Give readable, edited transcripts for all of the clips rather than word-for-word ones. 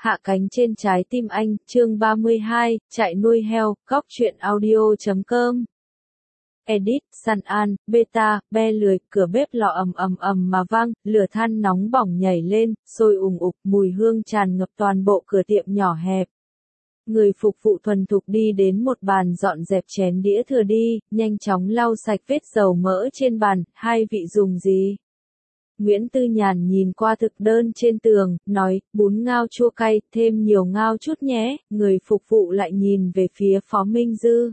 Hạ cánh trên trái tim anh, chương 32, chạy nuôi heo, góc truyện audio.com. Edit, San An, Beta, be lười, cửa bếp lò ầm mà vang, lửa than nóng bỏng nhảy lên, sôi ùng ục, mùi hương tràn ngập toàn bộ cửa tiệm nhỏ hẹp. Người phục vụ thuần thục đi đến một bàn dọn dẹp chén đĩa thừa đi, nhanh chóng lau sạch vết dầu mỡ trên bàn, hai vị dùng gì? Nguyễn Tư Nhàn nhìn qua thực đơn trên tường, nói, bún ngao chua cay, thêm nhiều ngao chút nhé, người phục vụ lại nhìn về phía Phó Minh Dư.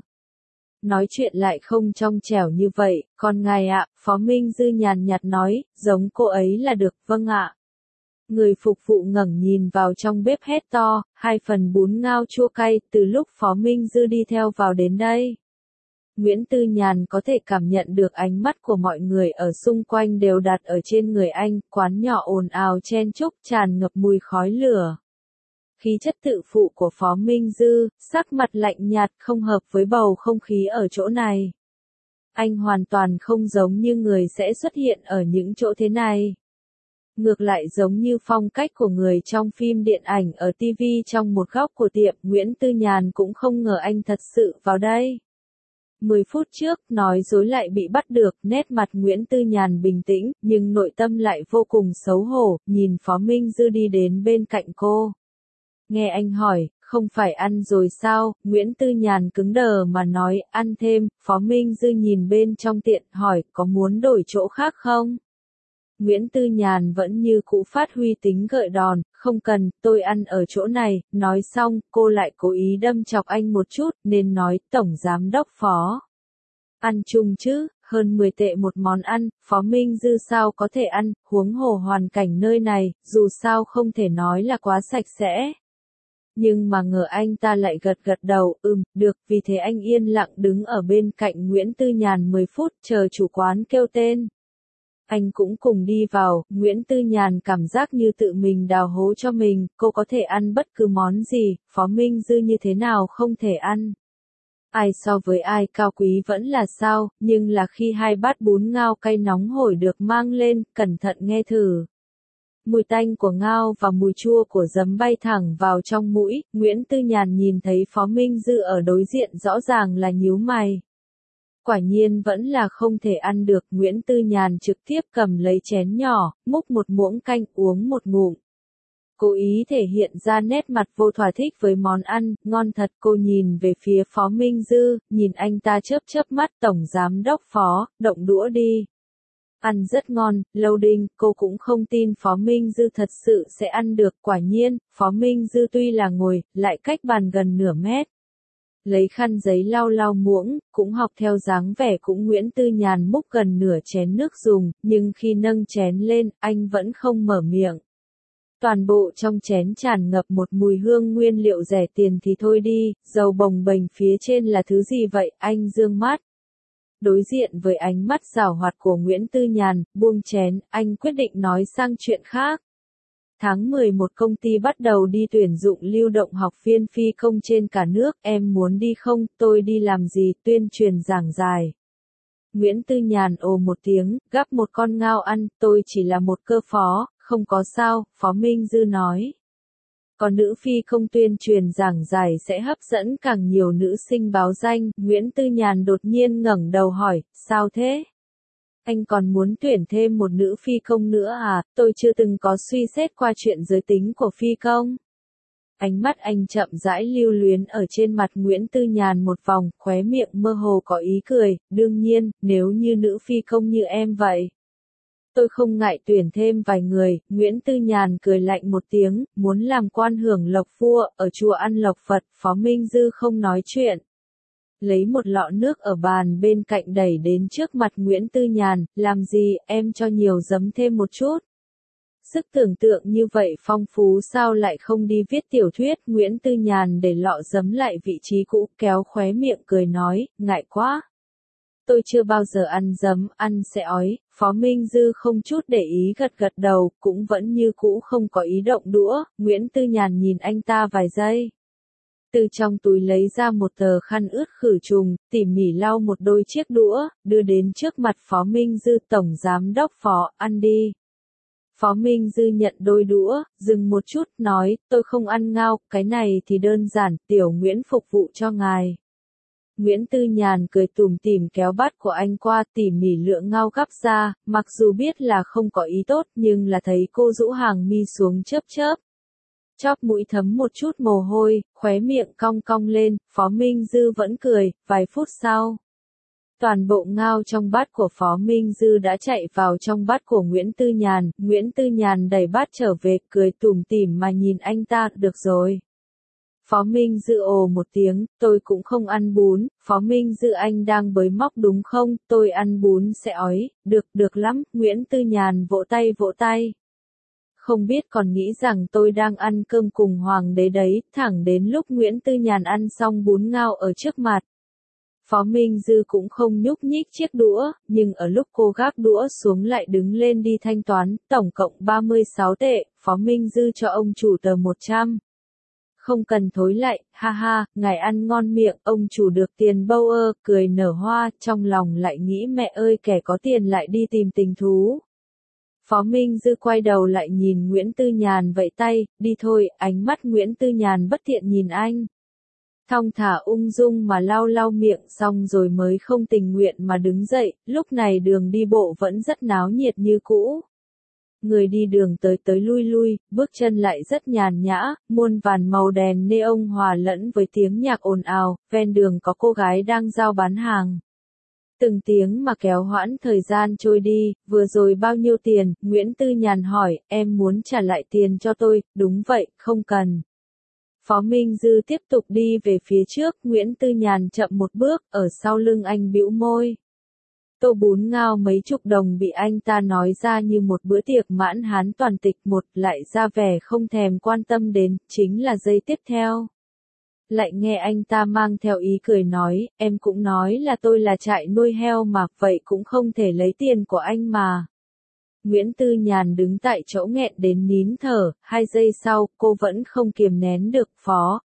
Nói chuyện lại không trong trẻo như vậy, còn ngài ạ, Phó Minh Dư nhàn nhạt nói, giống cô ấy là được, vâng ạ. Người phục vụ ngẩng nhìn vào trong bếp hét to, 2 phần bún ngao chua cay, từ lúc Phó Minh Dư đi theo vào đến đây. Nguyễn Tư Nhàn có thể cảm nhận được ánh mắt của mọi người ở xung quanh đều đặt ở trên người anh, quán nhỏ ồn ào chen chúc tràn ngập mùi khói lửa. Khí chất tự phụ của Phó Minh Dư, sắc mặt lạnh nhạt không hợp với bầu không khí ở chỗ này. Anh hoàn toàn không giống như người sẽ xuất hiện ở những chỗ thế này. Ngược lại giống như phong cách của người trong phim điện ảnh ở TV trong một góc của tiệm, Nguyễn Tư Nhàn cũng không ngờ anh thật sự vào đây. 10 phút trước, nói dối lại bị bắt được, nét mặt Nguyễn Tư Nhàn bình tĩnh, nhưng nội tâm lại vô cùng xấu hổ, nhìn Phó Minh Dư đi đến bên cạnh cô. Nghe anh hỏi, không phải ăn rồi sao, Nguyễn Tư Nhàn cứng đờ mà nói, ăn thêm, Phó Minh Dư nhìn bên trong tiện, hỏi, có muốn đổi chỗ khác không? Nguyễn Tư Nhàn vẫn như cũ phát huy tính gợi đòn, không cần, tôi ăn ở chỗ này, nói xong, cô lại cố ý đâm chọc anh một chút, nên nói, Tổng Giám đốc Phó. Ăn chung chứ, hơn 10 tệ một món ăn, Phó Minh Dư sao có thể ăn, huống hồ hoàn cảnh nơi này, dù sao không thể nói là quá sạch sẽ. Nhưng mà ngờ anh ta lại gật đầu, được, vì thế anh yên lặng đứng ở bên cạnh Nguyễn Tư Nhàn 10 phút, chờ chủ quán kêu tên. Anh cũng cùng đi vào, Nguyễn Tư Nhàn cảm giác như tự mình đào hố cho mình, cô có thể ăn bất cứ món gì, Phó Minh Dư như thế nào không thể ăn. Ai so với ai cao quý vẫn là sao, nhưng là khi 2 bát bún ngao cay nóng hổi được mang lên, cẩn thận nghe thử. Mùi tanh của ngao và mùi chua của giấm bay thẳng vào trong mũi, Nguyễn Tư Nhàn nhìn thấy Phó Minh Dư ở đối diện rõ ràng là nhíu mày. Quả nhiên vẫn là không thể ăn được, Nguyễn Tư Nhàn trực tiếp cầm lấy chén nhỏ, múc một muỗng canh uống một ngụm. Cố ý thể hiện ra nét mặt vô thỏa thích với món ăn, ngon thật, cô nhìn về phía Phó Minh Dư, nhìn anh ta chớp mắt, Tổng Giám đốc Phó, động đũa đi. Ăn rất ngon, lâu đinh, cô cũng không tin Phó Minh Dư thật sự sẽ ăn được, quả nhiên, Phó Minh Dư tuy là ngồi, lại cách bàn gần nửa mét. Lấy khăn giấy lau muỗng, cũng học theo dáng vẻ cũng Nguyễn Tư Nhàn múc gần nửa chén nước dùng, nhưng khi nâng chén lên, anh vẫn không mở miệng. Toàn bộ trong chén tràn ngập một mùi hương nguyên liệu rẻ tiền thì thôi đi, dầu bồng bềnh phía trên là thứ gì vậy, anh dương mắt. Đối diện với ánh mắt giảo hoạt của Nguyễn Tư Nhàn, buông chén, anh quyết định nói sang chuyện khác. Tháng 11 công ty bắt đầu đi tuyển dụng lưu động học viên phi công trên cả nước, em muốn đi không, tôi đi làm gì, tuyên truyền giảng giải. Nguyễn Tư Nhàn ồ một tiếng, gắp một con ngao ăn, tôi chỉ là một cơ phó, không có sao, Phó Minh Dư nói. Còn nữ phi công tuyên truyền giảng giải sẽ hấp dẫn càng nhiều nữ sinh báo danh, Nguyễn Tư Nhàn đột nhiên ngẩng đầu hỏi, sao thế? Anh còn muốn tuyển thêm một nữ phi công nữa à, tôi chưa từng có suy xét qua chuyện giới tính của phi công. Ánh mắt anh chậm rãi lưu luyến ở trên mặt Nguyễn Tư Nhàn một vòng, khóe miệng mơ hồ có ý cười, đương nhiên, nếu như nữ phi công như em vậy. Tôi không ngại tuyển thêm vài người, Nguyễn Tư Nhàn cười lạnh một tiếng, muốn làm quan hưởng lộc vua, ở chùa ăn lộc Phật, Phó Minh Dư không nói chuyện. Lấy một lọ nước ở bàn bên cạnh đẩy đến trước mặt Nguyễn Tư Nhàn, làm gì, em cho nhiều giấm thêm một chút. Sức tưởng tượng như vậy phong phú sao lại không đi viết tiểu thuyết, Nguyễn Tư Nhàn để lọ giấm lại vị trí cũ, kéo khóe miệng cười nói, ngại quá. Tôi chưa bao giờ ăn giấm, ăn sẽ ói, Phó Minh Dư không chút để ý gật đầu, cũng vẫn như cũ không có ý động đũa, Nguyễn Tư Nhàn nhìn anh ta vài giây. Từ trong túi lấy ra một tờ khăn ướt khử trùng, tỉ mỉ lau một đôi chiếc đũa, đưa đến trước mặt Phó Minh Dư, Tổng Giám đốc Phó, ăn đi. Phó Minh Dư nhận đôi đũa, dừng một chút, nói, tôi không ăn ngao, cái này thì đơn giản, tiểu Nguyễn phục vụ cho ngài. Nguyễn Tư Nhàn cười tủm tỉm kéo bát của anh qua, tỉ mỉ lựa ngao gắp ra, mặc dù biết là không có ý tốt nhưng là thấy cô rũ hàng mi xuống chớp chớp. Chóp mũi thấm một chút mồ hôi, khóe miệng cong cong lên, Phó Minh Dư vẫn cười, vài phút sau. Toàn bộ ngao trong bát của Phó Minh Dư đã chạy vào trong bát của Nguyễn Tư Nhàn đẩy bát trở về, cười tủm tỉm mà nhìn anh ta, được rồi. Phó Minh Dư ồ một tiếng, tôi cũng không ăn bún, Phó Minh Dư anh đang bới móc đúng không, tôi ăn bún sẽ ói, được lắm, Nguyễn Tư Nhàn vỗ tay. Không biết còn nghĩ rằng tôi đang ăn cơm cùng hoàng đế đấy, thẳng đến lúc Nguyễn Tư Nhàn ăn xong bún ngao ở trước mặt. Phó Minh Dư cũng không nhúc nhích chiếc đũa, nhưng ở lúc cô gác đũa xuống lại đứng lên đi thanh toán, tổng cộng 36 tệ, Phó Minh Dư cho ông chủ tờ 100. Không cần thối lại, ha ha, ngài ăn ngon miệng, ông chủ được tiền bâu ơ, cười nở hoa, trong lòng lại nghĩ mẹ ơi kẻ có tiền lại đi tìm tình thú. Phó Minh Dư quay đầu lại nhìn Nguyễn Tư Nhàn vẫy tay, đi thôi, ánh mắt Nguyễn Tư Nhàn bất thiện nhìn anh. Thong thả ung dung mà lau miệng xong rồi mới không tình nguyện mà đứng dậy, lúc này đường đi bộ vẫn rất náo nhiệt như cũ. Người đi đường tới lui, bước chân lại rất nhàn nhã, muôn vàn màu đèn neon hòa lẫn với tiếng nhạc ồn ào, ven đường có cô gái đang giao bán hàng. Từng tiếng mà kéo hoãn thời gian trôi đi, vừa rồi bao nhiêu tiền, Nguyễn Tư Nhàn hỏi, em muốn trả lại tiền cho tôi, đúng vậy, không cần. Phó Minh Dư tiếp tục đi về phía trước, Nguyễn Tư Nhàn chậm một bước, ở sau lưng anh bĩu môi. Tô bún ngao mấy chục đồng bị anh ta nói ra như một bữa tiệc mãn hán toàn tịch một, lại ra vẻ không thèm quan tâm đến, chính là giây tiếp theo. Lại nghe anh ta mang theo ý cười nói, em cũng nói là tôi là trại nuôi heo mà, vậy cũng không thể lấy tiền của anh mà. Nguyễn Tư Nhàn đứng tại chỗ nghẹn đến nín thở, 2 giây sau, cô vẫn không kiềm nén được, Phó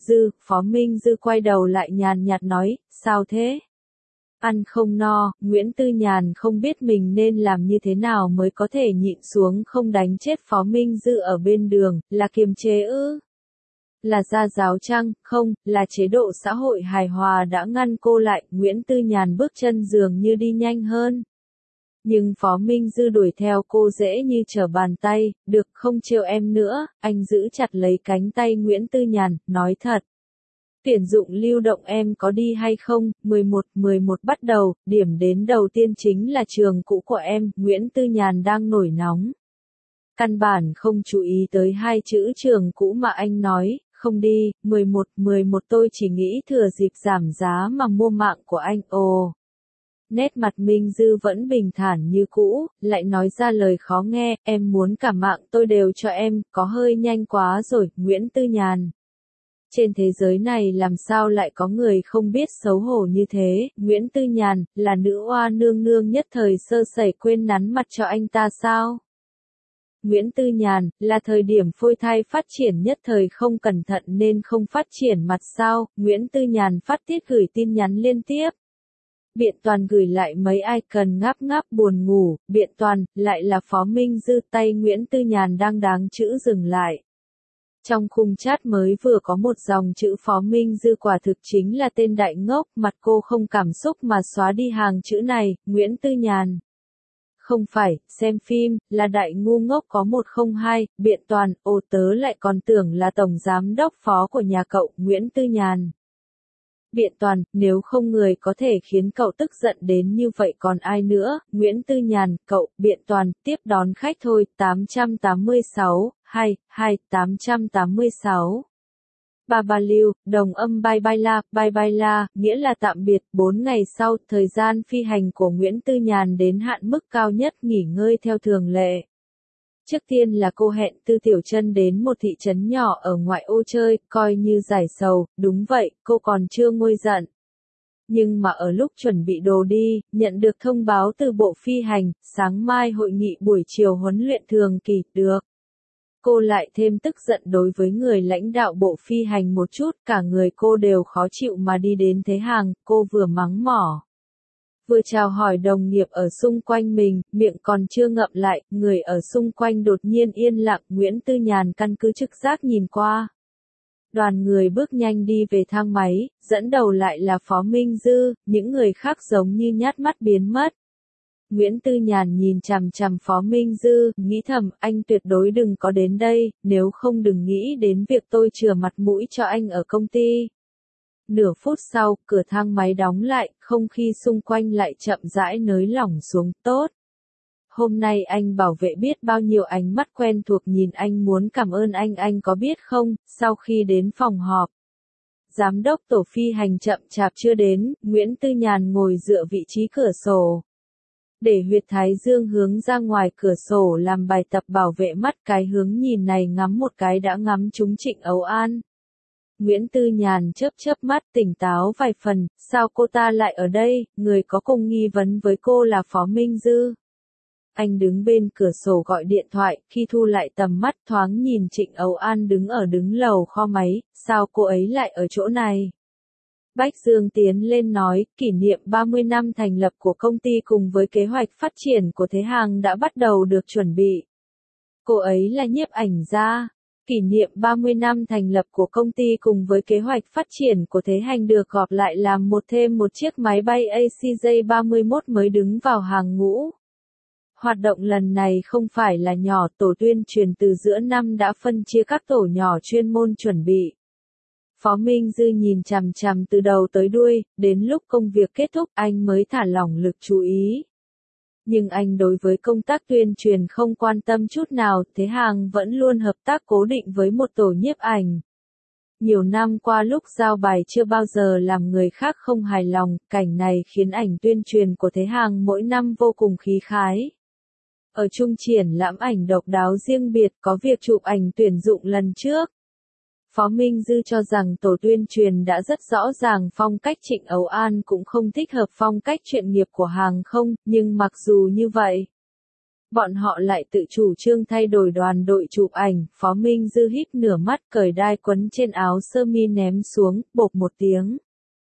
Minh Dư quay đầu lại nhàn nhạt nói, sao thế? Ăn không no, Nguyễn Tư Nhàn không biết mình nên làm như thế nào mới có thể nhịn xuống không đánh chết Phó Minh Dư ở bên đường, là kiềm chế ư? Là gia giáo chăng? Không, là chế độ xã hội hài hòa đã ngăn cô lại, Nguyễn Tư Nhàn bước chân dường như đi nhanh hơn. Nhưng Phó Minh Dư đuổi theo cô dễ như trở bàn tay, được không trêu em nữa, anh giữ chặt lấy cánh tay Nguyễn Tư Nhàn, nói thật. Tuyển dụng lưu động em có đi hay không? 11 bắt đầu, điểm đến đầu tiên chính là trường cũ của em, Nguyễn Tư Nhàn đang nổi nóng. Căn bản không chú ý tới 2 chữ trường cũ mà anh nói, không đi, 11 tôi chỉ nghĩ thừa dịp giảm giá mà mua mạng của anh, ồ. Nét mặt Minh Dư vẫn bình thản như cũ, lại nói ra lời khó nghe, em muốn cả mạng tôi đều cho em, có hơi nhanh quá rồi, Nguyễn Tư Nhàn. Trên thế giới này làm sao lại có người không biết xấu hổ như thế, Nguyễn Tư Nhàn, là nữ oa nương nương nhất thời sơ sẩy quên nắn mặt cho anh ta sao? Nguyễn Tư Nhàn, là thời điểm phôi thai phát triển nhất thời không cẩn thận nên không phát triển mặt sao, Nguyễn Tư Nhàn phát tiết gửi tin nhắn liên tiếp. Biện Toàn gửi lại mấy icon ngáp buồn ngủ, Biện Toàn, lại là Phó Minh Dư, tay Nguyễn Tư Nhàn đang đáng chữ dừng lại. Trong khung chat mới vừa có một dòng chữ Phó Minh Dư quả thực chính là tên đại ngốc, mặt cô không cảm xúc mà xóa đi hàng chữ này, Nguyễn Tư Nhàn. Không phải, xem phim, là đại ngu ngốc có 102, Biện Toàn, ồ tớ lại còn tưởng là tổng giám đốc phó của nhà cậu, Nguyễn Tư Nhàn. Biện Toàn, nếu không người có thể khiến cậu tức giận đến như vậy còn ai nữa, Nguyễn Tư Nhàn, cậu, Biện Toàn, tiếp đón khách thôi, 886, 886. Ba lưu, đồng âm bye bye la, nghĩa là tạm biệt, 4 ngày sau, thời gian phi hành của Nguyễn Tư Nhàn đến hạn mức cao nhất nghỉ ngơi theo thường lệ. Trước tiên là cô hẹn Tư Tiểu Chân đến một thị trấn nhỏ ở ngoại ô chơi, coi như giải sầu, đúng vậy, cô còn chưa nguôi giận. Nhưng mà ở lúc chuẩn bị đồ đi, nhận được thông báo từ bộ phi hành, sáng mai hội nghị buổi chiều huấn luyện thường kỳ, được. Cô lại thêm tức giận đối với người lãnh đạo bộ phi hành một chút, cả người cô đều khó chịu mà đi đến thế hàng, cô vừa mắng mỏ. Vừa chào hỏi đồng nghiệp ở xung quanh mình, miệng còn chưa ngậm lại, người ở xung quanh đột nhiên yên lặng, Nguyễn Tư Nhàn căn cứ trực giác nhìn qua. Đoàn người bước nhanh đi về thang máy, dẫn đầu lại là Phó Minh Dư, những người khác giống như nhát mắt biến mất. Nguyễn Tư Nhàn nhìn chằm chằm Phó Minh Dư, nghĩ thầm, anh tuyệt đối đừng có đến đây, nếu không đừng nghĩ đến việc tôi chừa mặt mũi cho anh ở công ty. Nửa phút sau, cửa thang máy đóng lại, không khí xung quanh lại chậm rãi nới lỏng xuống, tốt. Hôm nay anh bảo vệ biết bao nhiêu ánh mắt quen thuộc nhìn anh muốn cảm ơn anh có biết không, sau khi đến phòng họp. Giám đốc tổ phi hành chậm chạp chưa đến, Nguyễn Tư Nhàn ngồi dựa vị trí cửa sổ. Để huyệt thái dương hướng ra ngoài cửa sổ làm bài tập bảo vệ mắt, cái hướng nhìn này ngắm một cái đã ngắm trúng Trịnh Âu An. Nguyễn Tư Nhàn chớp mắt tỉnh táo vài phần, sao cô ta lại ở đây, người có cùng nghi vấn với cô là Phó Minh Dư. Anh đứng bên cửa sổ gọi điện thoại, khi thu lại tầm mắt thoáng nhìn Trịnh Âu An đứng lầu kho máy, sao cô ấy lại ở chỗ này? Bách Dương tiến lên nói, kỷ niệm 30 năm thành lập của công ty cùng với kế hoạch phát triển của Thế Hàng đã bắt đầu được chuẩn bị. Cô ấy là nhiếp ảnh gia. Kỷ niệm 30 năm thành lập của công ty cùng với kế hoạch phát triển của Thế Hành được gộp lại làm thêm một chiếc máy bay ACJ-31 mới đứng vào hàng ngũ. Hoạt động lần này không phải là nhỏ, tổ tuyên truyền từ giữa năm đã phân chia các tổ nhỏ chuyên môn chuẩn bị. Phó Minh Dư nhìn chằm chằm từ đầu tới đuôi, đến lúc công việc kết thúc anh mới thả lỏng lực chú ý. Nhưng anh đối với công tác tuyên truyền không quan tâm chút nào, Thế Hàng vẫn luôn hợp tác cố định với một tổ nhiếp ảnh. Nhiều năm qua lúc giao bài chưa bao giờ làm người khác không hài lòng, cảnh này khiến ảnh tuyên truyền của Thế Hàng mỗi năm vô cùng khí khái. Ở trung triển lãm ảnh độc đáo riêng biệt có việc chụp ảnh tuyển dụng lần trước. Phó Minh Dư cho rằng tổ tuyên truyền đã rất rõ ràng phong cách Trịnh Âu An cũng không thích hợp phong cách chuyên nghiệp của hàng không, nhưng mặc dù như vậy, bọn họ lại tự chủ trương thay đổi đoàn đội chụp ảnh, Phó Minh Dư híp nửa mắt cởi đai quấn trên áo sơ mi ném xuống, bộp một tiếng.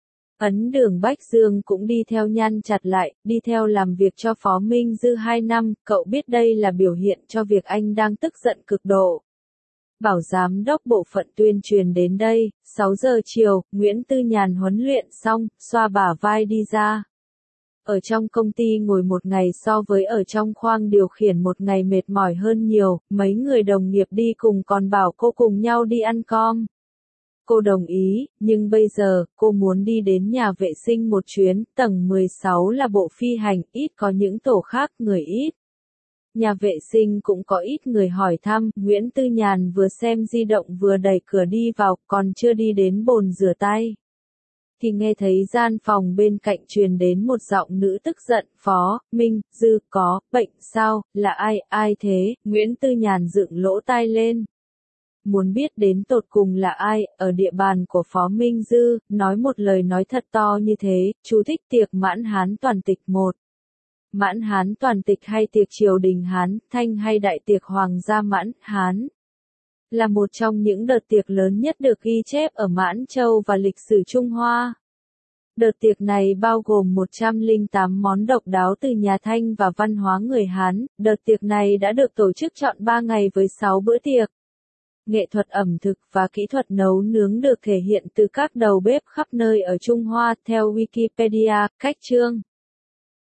Ấn Đường Bách Dương cũng đi theo nhăn chặt lại, đi theo làm việc cho Phó Minh Dư 2 năm, cậu biết đây là biểu hiện cho việc anh đang tức giận cực độ. Bảo giám đốc bộ phận tuyên truyền đến đây, 6 giờ chiều, Nguyễn Tư Nhàn huấn luyện xong, xoa bả vai đi ra. Ở trong công ty ngồi một ngày so với ở trong khoang điều khiển một ngày mệt mỏi hơn nhiều, mấy người đồng nghiệp đi cùng còn bảo cô cùng nhau đi ăn com. Cô đồng ý, nhưng bây giờ, cô muốn đi đến nhà vệ sinh một chuyến, tầng 16 là bộ phi hành, ít có những tổ khác, người ít. Nhà vệ sinh cũng có ít người hỏi thăm, Nguyễn Tư Nhàn vừa xem di động vừa đẩy cửa đi vào, còn chưa đi đến bồn rửa tay. Thì nghe thấy gian phòng bên cạnh truyền đến một giọng nữ tức giận, Phó Minh Dư có bệnh sao, là ai thế, Nguyễn Tư Nhàn dựng lỗ tai lên. Muốn biết đến tột cùng là ai, ở địa bàn của Phó Minh Dư, nói một lời nói thật to như thế, chú thích tiệc Mãn Hán toàn tịch 1. Mãn Hán toàn tịch hay tiệc triều đình Hán, Thanh hay đại tiệc Hoàng gia Mãn Hán. Là một trong những đợt tiệc lớn nhất được ghi chép ở Mãn Châu và lịch sử Trung Hoa. Đợt tiệc này bao gồm 108 món độc đáo từ nhà Thanh và văn hóa người Hán. Đợt tiệc này đã được tổ chức trọn 3 ngày với 6 bữa tiệc. Nghệ thuật ẩm thực và kỹ thuật nấu nướng được thể hiện từ các đầu bếp khắp nơi ở Trung Hoa, theo Wikipedia, cách chương.